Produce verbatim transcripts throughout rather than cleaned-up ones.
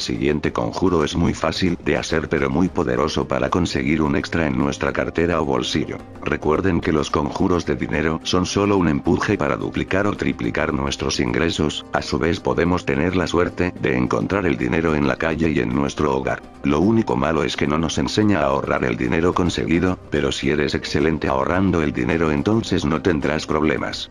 siguiente conjuro es muy fácil de hacer pero muy poderoso para conseguir un extra en nuestra cartera o bolsillo. Recuerden que los conjuros de dinero son solo un empuje para duplicar o triplicar nuestros ingresos, a su vez podemos tener la suerte de encontrar el dinero en la calle y en nuestro hogar. Lo único malo es que no nos enseña a ahorrar el dinero conseguido, pero si eres excelente ahorrando el dinero entonces no tendrás problemas.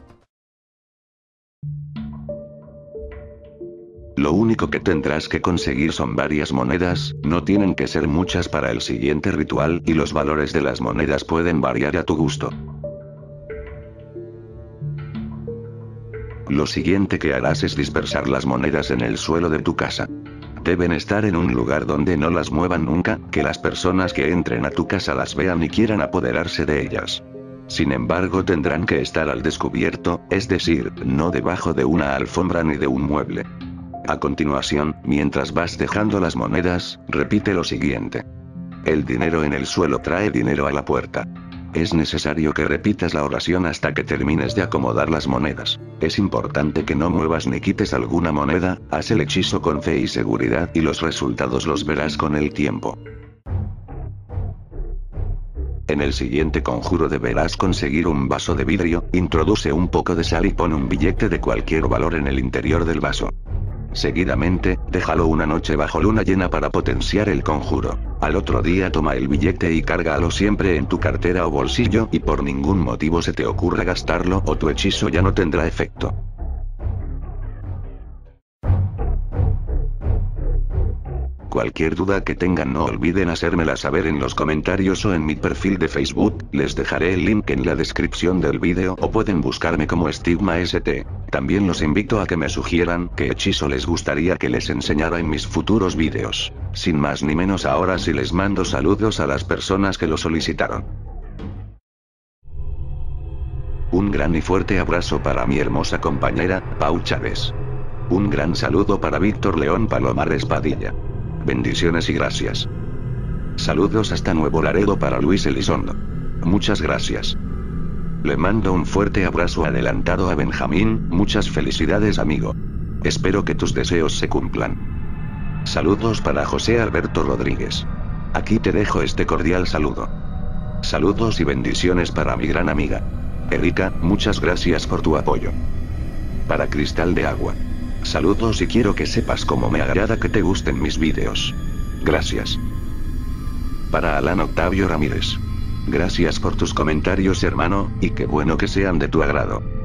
Lo único que tendrás que conseguir son varias monedas, no tienen que ser muchas para el siguiente ritual y los valores de las monedas pueden variar a tu gusto. Lo siguiente que harás es dispersar las monedas en el suelo de tu casa. Deben estar en un lugar donde no las muevan nunca, que las personas que entren a tu casa las vean y quieran apoderarse de ellas. Sin embargo tendrán que estar al descubierto, es decir, no debajo de una alfombra ni de un mueble. A continuación, mientras vas dejando las monedas, repite lo siguiente. El dinero en el suelo trae dinero a la puerta. Es necesario que repitas la oración hasta que termines de acomodar las monedas. Es importante que no muevas ni quites alguna moneda, haz el hechizo con fe y seguridad y los resultados los verás con el tiempo. En el siguiente conjuro deberás conseguir un vaso de vidrio, introduce un poco de sal y pon un billete de cualquier valor en el interior del vaso. Seguidamente, déjalo una noche bajo luna llena para potenciar el conjuro. Al otro día toma el billete y cárgalo siempre en tu cartera o bolsillo y por ningún motivo se te ocurra gastarlo o tu hechizo ya no tendrá efecto. Cualquier duda que tengan no olviden hacérmela saber en los comentarios o en mi perfil de Facebook, les dejaré el link en la descripción del vídeo o pueden buscarme como Stigma S T. También los invito a que me sugieran qué hechizo les gustaría que les enseñara en mis futuros vídeos. Sin más ni menos ahora sí les mando saludos a las personas que lo solicitaron. Un gran y fuerte abrazo para mi hermosa compañera, Pau Chávez. Un gran saludo para Víctor León Palomar Espadilla. Bendiciones y gracias. Saludos hasta Nuevo Laredo para Luis Elizondo. Muchas gracias. Le mando un fuerte abrazo adelantado a Benjamín, muchas felicidades amigo. Espero que tus deseos se cumplan. Saludos para José Alberto Rodríguez. Aquí te dejo este cordial saludo. Saludos y bendiciones para mi gran amiga Erika, muchas gracias por tu apoyo. Para Cristal de Agua. Saludos y quiero que sepas cómo me agrada que te gusten mis vídeos. Gracias. Para Alan Octavio Ramírez. Gracias por tus comentarios hermano, y qué bueno que sean de tu agrado.